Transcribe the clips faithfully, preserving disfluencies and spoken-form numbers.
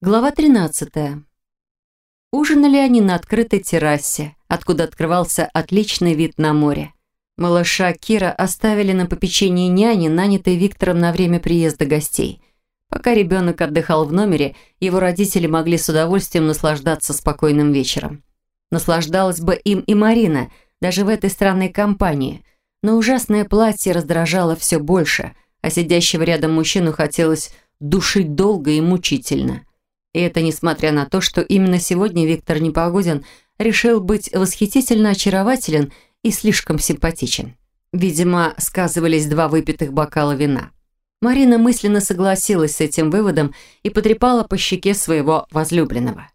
Глава тринадцатая. Ужинали они на открытой террасе, откуда открывался отличный вид на море. Малыша Кира оставили на попечении няни, нанятой Виктором на время приезда гостей. Пока ребенок отдыхал в номере, его родители могли с удовольствием наслаждаться спокойным вечером. Наслаждалась бы им и Марина, даже в этой странной компании. Но ужасное платье раздражало все больше, а сидящего рядом мужчину хотелось душить долго и мучительно. И это несмотря на то, что именно сегодня Виктор Непогодин решил быть восхитительно очарователен и слишком симпатичен. Видимо, сказывались два выпитых бокала вина. Марина мысленно согласилась с этим выводом и потрепала по щеке своего возлюбленного.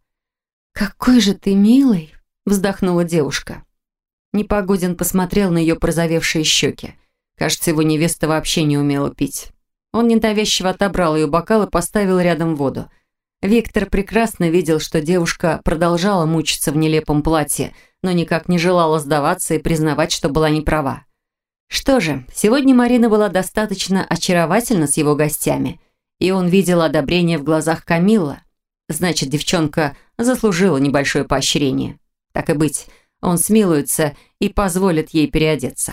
«Какой же ты милый!» – вздохнула девушка. Непогодин посмотрел на ее прозовевшие щеки. Кажется, его невеста вообще не умела пить. Он ненавязчиво отобрал ее бокал и поставил рядом воду. Виктор прекрасно видел, что девушка продолжала мучиться в нелепом платье, но никак не желала сдаваться и признавать, что была не права. Что же, сегодня Марина была достаточно очаровательна с его гостями, и он видел одобрение в глазах Камиллы. Значит, девчонка заслужила небольшое поощрение. Так и быть, он смилуется и позволит ей переодеться.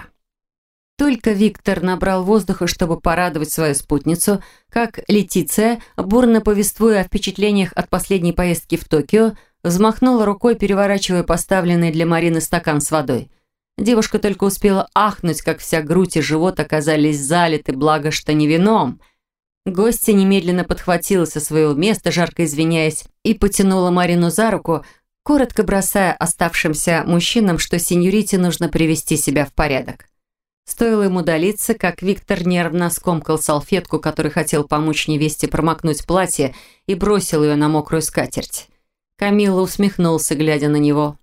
Только Виктор набрал воздуха, чтобы порадовать свою спутницу, как Летиция, бурно повествуя о впечатлениях от последней поездки в Токио, взмахнула рукой, переворачивая поставленный для Марины стакан с водой. Девушка только успела ахнуть, как вся грудь и живот оказались залиты, благо что не вином. Гостья немедленно подхватила со своего места, жарко извиняясь, и потянула Марину за руку, коротко бросая оставшимся мужчинам, что сеньорите нужно привести себя в порядок. Стоило ему удалиться, как Виктор нервно скомкал салфетку, который хотел помочь невесте промокнуть платье, и бросил ее на мокрую скатерть. Камилла усмехнулся, глядя на него.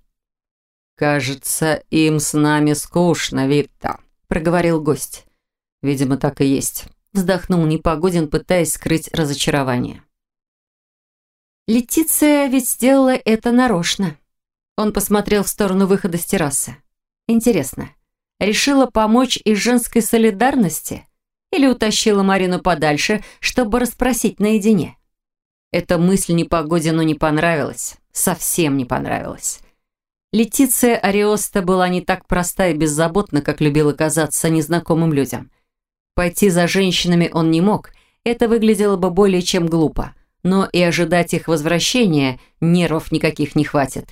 «Кажется, им с нами скучно, Витта», — проговорил гость. «Видимо, так и есть», — вздохнул Непогодин, пытаясь скрыть разочарование. Летиция ведь сделала это нарочно. Он посмотрел в сторону выхода с террасы. Интересно, решила помочь из женской солидарности или утащила Марину подальше, чтобы расспросить наедине? Эта мысль Непогодину не понравилась, совсем не понравилась. Летиция Ариоста была не так проста и беззаботна, как любила казаться незнакомым людям. Пойти за женщинами он не мог, это выглядело бы более чем глупо, но и ожидать их возвращения нервов никаких не хватит.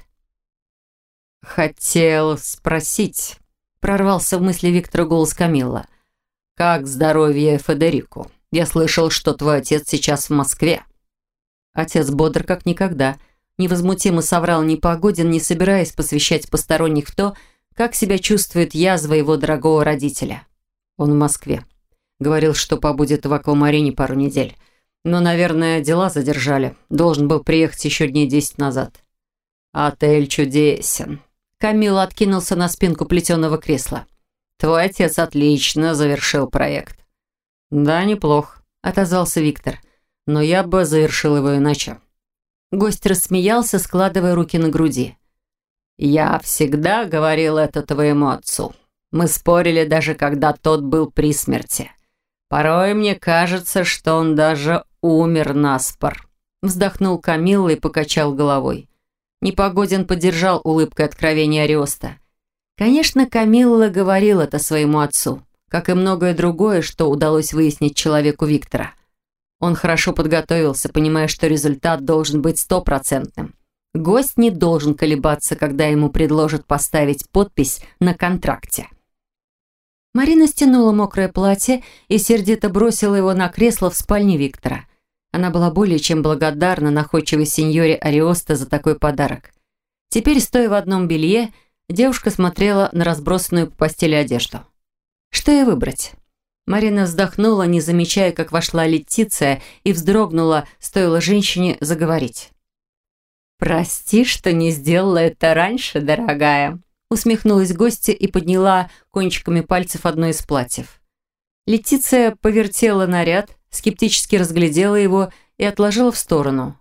«Хотел спросить», — прорвался в мысли Виктора голос Камилла, «как здоровье Федерико? Я слышал, что твой отец сейчас в Москве». Отец бодр как никогда. Невозмутимо соврал Непогодин, не собираясь посвящать посторонних в то, как себя чувствует язва его дорогого родителя. Он в Москве. Говорил, что побудет в аквамарине пару недель. Но, наверное, дела задержали. Должен был приехать еще дней десять назад. Отель чудесен. Камилла откинулся на спинку плетеного кресла. Твой отец отлично завершил проект. Да, неплохо, отозвался Виктор. Но я бы завершил его иначе. Гость рассмеялся, складывая руки на груди. «Я всегда говорил это твоему отцу. Мы спорили даже, когда тот был при смерти. Порой мне кажется, что он даже умер наспор». Вздохнул Камилла и покачал головой. Непогодин поддержал улыбкой откровения Ариоста. Конечно, Камилла говорил это своему отцу, как и многое другое, что удалось выяснить человеку Виктора. Он хорошо подготовился, понимая, что результат должен быть стопроцентным. Гость не должен колебаться, когда ему предложат поставить подпись на контракте. Марина стянула мокрое платье и сердито бросила его на кресло в спальне Виктора. Она была более чем благодарна находчивой сеньоре Ариоста за такой подарок. Теперь, стоя в одном белье, девушка смотрела на разбросанную по постели одежду. Что ей выбрать? Марина вздохнула, не замечая, как вошла Летиция, и вздрогнула, стоило женщине заговорить. «Прости, что не сделала это раньше, дорогая», усмехнулась гостья и подняла кончиками пальцев одно из платьев. Летиция повертела наряд, скептически разглядела его и отложила в сторону.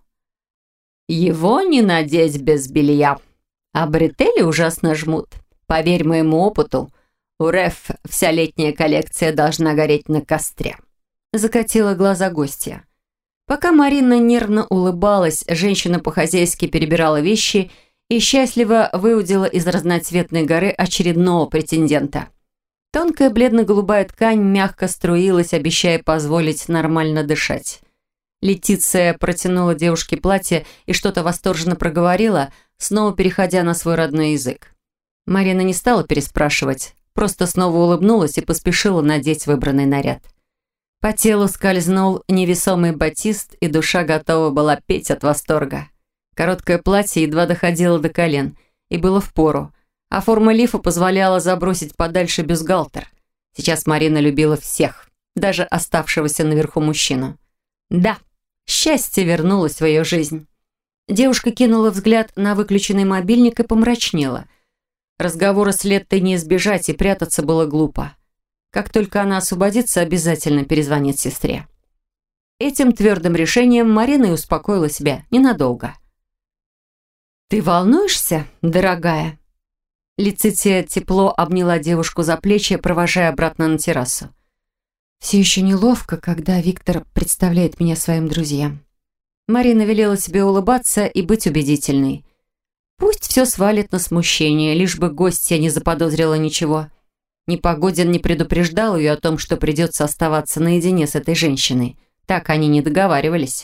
«Его не надеть без белья, а бретели ужасно жмут. Поверь моему опыту, у Реф вся летняя коллекция должна гореть на костре», закатила глаза гостья. Пока Марина нервно улыбалась, женщина по-хозяйски перебирала вещи и счастливо выудила из разноцветной горы очередного претендента. Тонкая бледно-голубая ткань мягко струилась, обещая позволить нормально дышать. Летиция протянула девушке платье и что-то восторженно проговорила, снова переходя на свой родной язык. Марина не стала переспрашивать, просто снова улыбнулась и поспешила надеть выбранный наряд. По телу скользнул невесомый батист, и душа готова была петь от восторга. Короткое платье едва доходило до колен и было впору, а форма лифа позволяла забросить подальше бюстгальтер. Сейчас Марина любила всех, даже оставшегося наверху мужчину. Да, счастье вернулось в ее жизнь. Девушка кинула взгляд на выключенный мобильник и помрачнела. Разговора с Леттой не избежать, и прятаться было глупо. Как только она освободится, обязательно перезвонит сестре. Этим твердым решением Марина и успокоила себя ненадолго. «Ты волнуешься, дорогая?» Летиция тепло обняла девушку за плечи, провожая обратно на террасу. «Все еще неловко, когда Виктор представляет меня своим друзьям». Марина велела себе улыбаться и быть убедительной. Пусть все свалит на смущение, лишь бы гостья не заподозрила ничего. Непогодин не предупреждал ее о том, что придется оставаться наедине с этой женщиной. Так они не договаривались.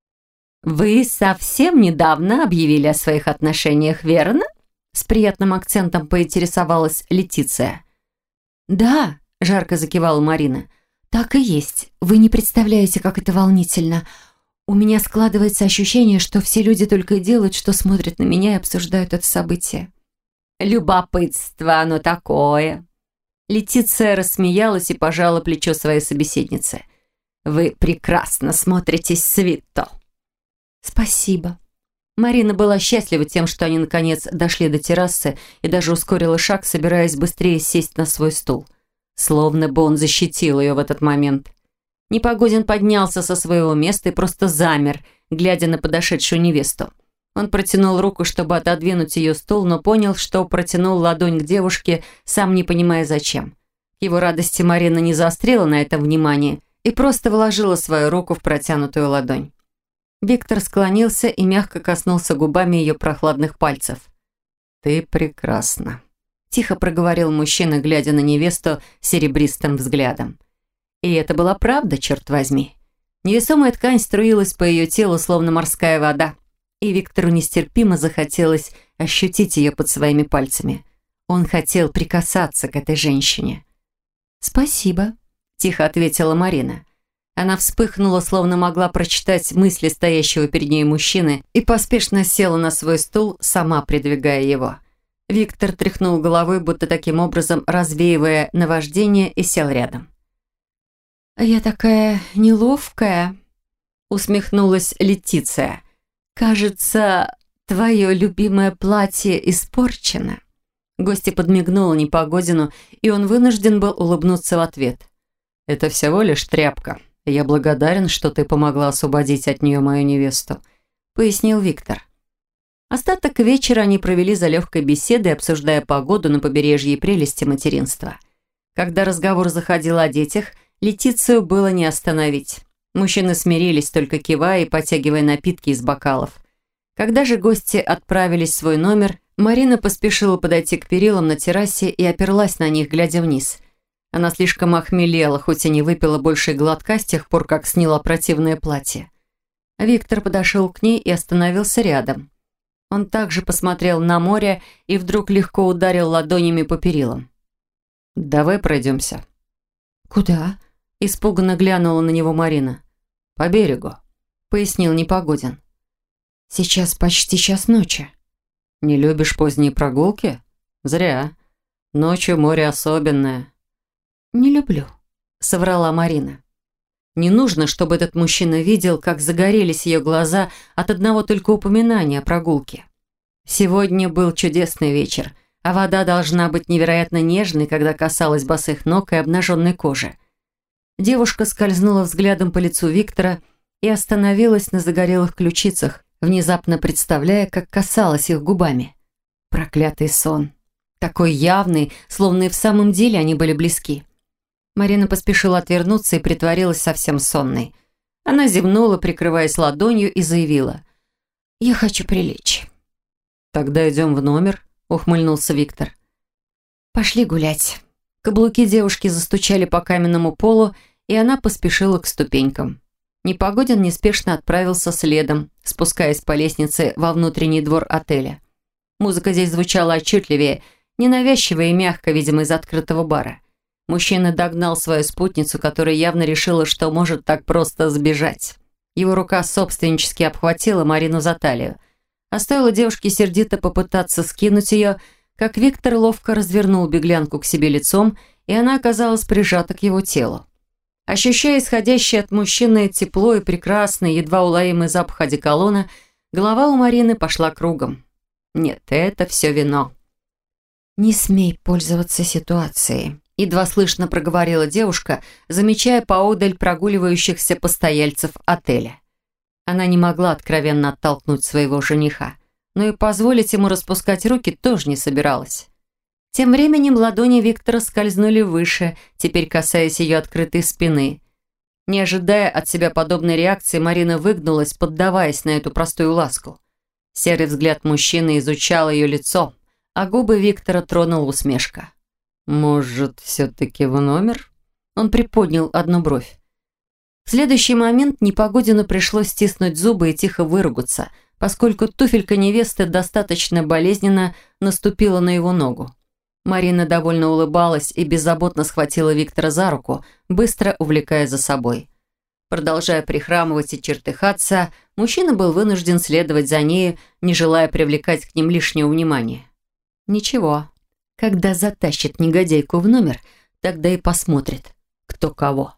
«Вы совсем недавно объявили о своих отношениях, верно?» С приятным акцентом поинтересовалась Летиция. «Да», – жарко закивала Марина. «Так и есть. Вы не представляете, как это волнительно. У меня складывается ощущение, что все люди только и делают, что смотрят на меня и обсуждают это событие». «Любопытство оно такое». Летиция рассмеялась и пожала плечо своей собеседницы. «Вы прекрасно смотритесь с Витто». «Спасибо». Марина была счастлива тем, что они наконец дошли до террасы и даже ускорила шаг, собираясь быстрее сесть на свой стул. Словно бы он защитил ее в этот момент. Непогодин поднялся со своего места и просто замер, глядя на подошедшую невесту. Он протянул руку, чтобы отодвинуть ее стул, но понял, что протянул ладонь к девушке, сам не понимая зачем. К его радости Марина не заострила на этом внимание и просто вложила свою руку в протянутую ладонь. Виктор склонился и мягко коснулся губами ее прохладных пальцев. «Ты прекрасна», – тихо проговорил мужчина, глядя на невесту серебристым взглядом. И это была правда, черт возьми. Невесомая ткань струилась по ее телу, словно морская вода. И Виктору нестерпимо захотелось ощутить ее под своими пальцами. Он хотел прикасаться к этой женщине. «Спасибо», – тихо ответила Марина. Она вспыхнула, словно могла прочитать мысли стоящего перед ней мужчины, и поспешно села на свой стул, сама придвигая его. Виктор тряхнул головой, будто таким образом развеивая наваждение, и сел рядом. «Я такая неловкая», – усмехнулась Летиция. «Кажется, твое любимое платье испорчено». Гостья подмигнула Непогодину, и он вынужден был улыбнуться в ответ. «Это всего лишь тряпка. Я благодарен, что ты помогла освободить от нее мою невесту», — пояснил Виктор. Остаток вечера они провели за легкой беседой, обсуждая погоду на побережье и прелести материнства. Когда разговор заходил о детях, Летицию было не остановить. Мужчины смирились, только кивая и потягивая напитки из бокалов. Когда же гости отправились в свой номер, Марина поспешила подойти к перилам на террасе и оперлась на них, глядя вниз. Она слишком охмелела, хоть и не выпила больше глотка с тех пор, как сняла противное платье. Виктор подошел к ней и остановился рядом. Он также посмотрел на море и вдруг легко ударил ладонями по перилам. «Давай пройдемся». «Куда?» – испуганно глянула на него Марина. «По берегу», – пояснил Непогодин. «Сейчас почти час ночи». «Не любишь поздние прогулки? Зря. Ночью море особенное». «Не люблю», – соврала Марина. Не нужно, чтобы этот мужчина видел, как загорелись ее глаза от одного только упоминания о прогулке. Сегодня был чудесный вечер, а вода должна быть невероятно нежной, когда касалась босых ног и обнаженной кожи. Девушка скользнула взглядом по лицу Виктора и остановилась на загорелых ключицах, внезапно представляя, как касалась их губами. Проклятый сон. Такой явный, словно и в самом деле они были близки. Марина поспешила отвернуться и притворилась совсем сонной. Она зевнула, прикрываясь ладонью, и заявила: «Я хочу прилечь». «Тогда идем в номер», — ухмыльнулся Виктор. «Пошли гулять». Каблуки девушки застучали по каменному полу, и она поспешила к ступенькам. Непогодин неспешно отправился следом, спускаясь по лестнице во внутренний двор отеля. Музыка здесь звучала отчетливее, ненавязчиво и мягко, видимо, из открытого бара. Мужчина догнал свою спутницу, которая явно решила, что может так просто сбежать. Его рука собственнически обхватила Марину за талию. А стоило девушке сердито попытаться скинуть ее, как Виктор ловко развернул беглянку к себе лицом, и она оказалась прижата к его телу. Ощущая исходящее от мужчины тепло и прекрасный, едва уловимый запах одеколона, голова у Марины пошла кругом. Нет, это все вино. «Не смей пользоваться ситуацией», — едва слышно проговорила девушка, замечая поодаль прогуливающихся постояльцев отеля. Она не могла откровенно оттолкнуть своего жениха, но и позволить ему распускать руки тоже не собиралась. Тем временем ладони Виктора скользнули выше, теперь касаясь ее открытой спины. Не ожидая от себя подобной реакции, Марина выгнулась, поддаваясь на эту простую ласку. Серый взгляд мужчины изучал ее лицо, а губы Виктора тронула усмешка. «Может, все-таки в номер?» Он приподнял одну бровь. В следующий момент Непогодину пришлось стиснуть зубы и тихо выругаться, поскольку туфелька невесты достаточно болезненно наступила на его ногу. Марина довольно улыбалась и беззаботно схватила Виктора за руку, быстро увлекая за собой. Продолжая прихрамывать и чертыхаться, мужчина был вынужден следовать за нею, не желая привлекать к ним лишнего внимания. Ничего, когда затащит негодяйку в номер, тогда и посмотрит, кто кого.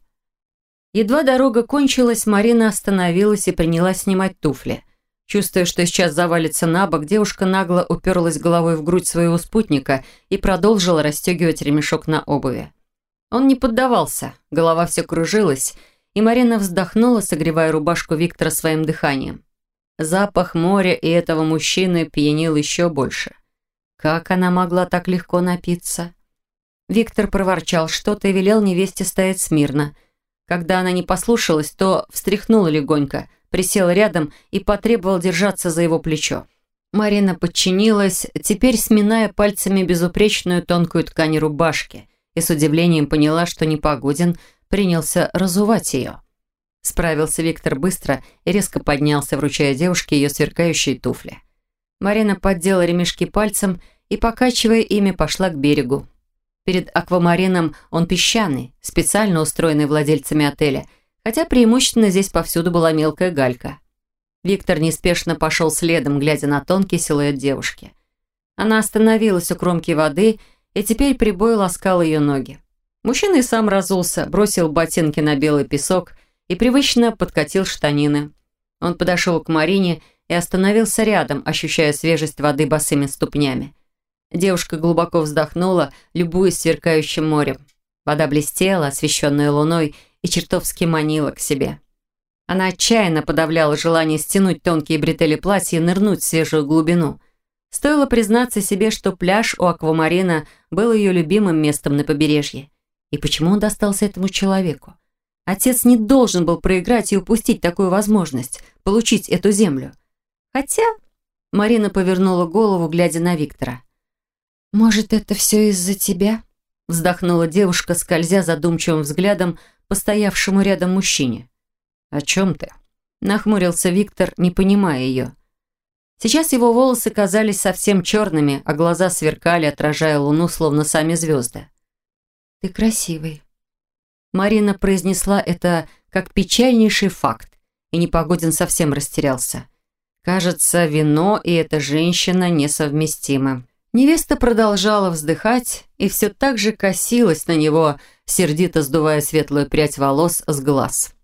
Едва дорога кончилась, Марина остановилась и принялась снимать туфли. Чувствуя, что сейчас завалится на бок, девушка нагло уперлась головой в грудь своего спутника и продолжила расстегивать ремешок на обуви. Он не поддавался, голова все кружилась, и Марина вздохнула, согревая рубашку Виктора своим дыханием. Запах моря и этого мужчины пьянил еще больше. Как она могла так легко напиться? Виктор проворчал что-то и велел невесте стоять смирно. Когда она не послушалась, то встряхнула легонько, присел рядом и потребовал держаться за его плечо. Марина подчинилась, теперь сминая пальцами безупречную тонкую ткань рубашки, и с удивлением поняла, что Непогодин принялся разувать ее. Справился Виктор быстро и резко поднялся, вручая девушке ее сверкающие туфли. Марина поддела ремешки пальцем и, покачивая ими, пошла к берегу. Перед аквамарином он песчаный, специально устроенный владельцами отеля, хотя преимущественно здесь повсюду была мелкая галька. Виктор неспешно пошел следом, глядя на тонкий силуэт девушки. Она остановилась у кромки воды, и теперь прибой ласкал ее ноги. Мужчина и сам разулся, бросил ботинки на белый песок и привычно подкатил штанины. Он подошел к Марине и остановился рядом, ощущая свежесть воды босыми ступнями. Девушка глубоко вздохнула, любуясь сверкающим морем. Вода блестела, освещенная луной, и чертовски манила к себе. Она отчаянно подавляла желание стянуть тонкие бретели платья и нырнуть в свежую глубину. Стоило признаться себе, что пляж у аквамарина был ее любимым местом на побережье. И почему он достался этому человеку? Отец не должен был проиграть и упустить такую возможность, получить эту землю. Хотя Марина повернула голову, глядя на Виктора. «Может, это все из-за тебя?» Вздохнула девушка, скользя задумчивым взглядом по стоявшему рядом мужчине. «О чем ты?» Нахмурился Виктор, не понимая ее. Сейчас его волосы казались совсем черными, а глаза сверкали, отражая луну, словно сами звезды. «Ты красивый». Марина произнесла это как печальнейший факт, и Непогодин совсем растерялся. Кажется, вино и эта женщина несовместимы. Невеста продолжала вздыхать и все так же косилась на него, сердито сдувая светлую прядь волос с глаз.